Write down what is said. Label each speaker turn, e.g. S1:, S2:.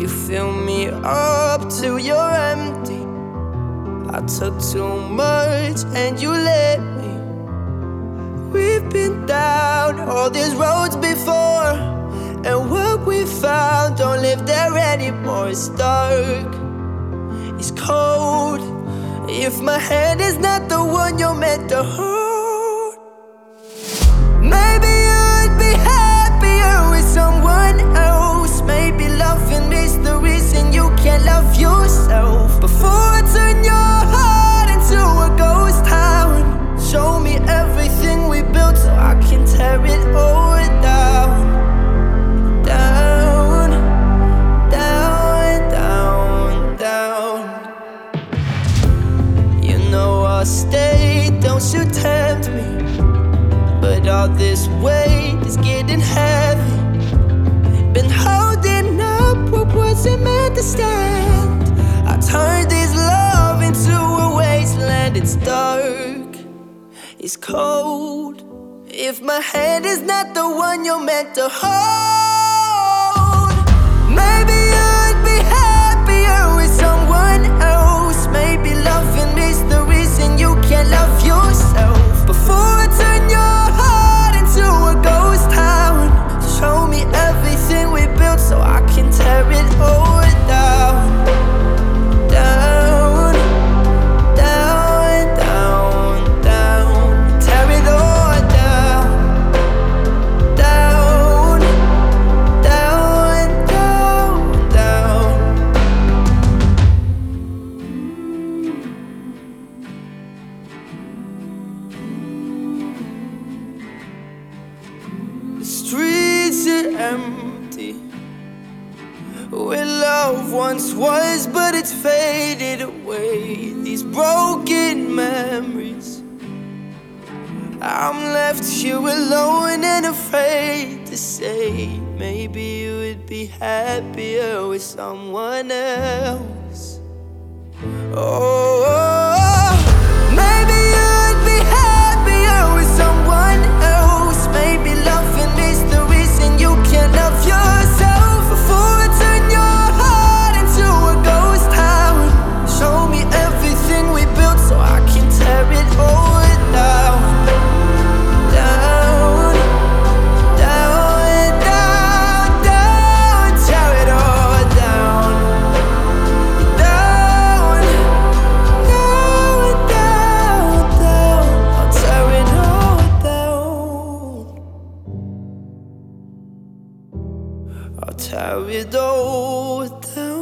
S1: You fill me up till you're empty. I took too much and you let me. We've been down all these roads before, and what we found don't live there anymore. It's dark, it's cold. If my hand is not the one you're meant to hold, maybe you'd be happier with someone else. Maybe loving is the reason you can't love yourself. Before I turn your heart into a ghost town, show me everything we built so I can tear it all down. Down, down, down, down. You know I'll stay, don't you tempt me, but all this weight is getting heavy. Been holding up what wasn't meant to stand. I turned this love into a wasteland. It's dark, it's cold. If my hand is not the one you're meant to hold, maybe you'd be happier with someone else. Maybe loving is the reason you can't love yourself. Before I turn your heart into a ghost town, show me everything we built so I can tear it all down. Down, down, down, down. Tear it all down. Down, down, down, down. The streets are empty, where love once was, but it's faded away. These broken memories, I'm left here alone and afraid to say, maybe you would be happier with someone else. Oh, maybe you'd be happier with someone else. Maybe loving is the reason you can't love yourself. Before I turn your heart into a ghost town, show me everything we built so I can tear it all down. Down, down, down, down. Tear it all down. Down, down, down, down. I'll tear it all down. I'll tear it all down.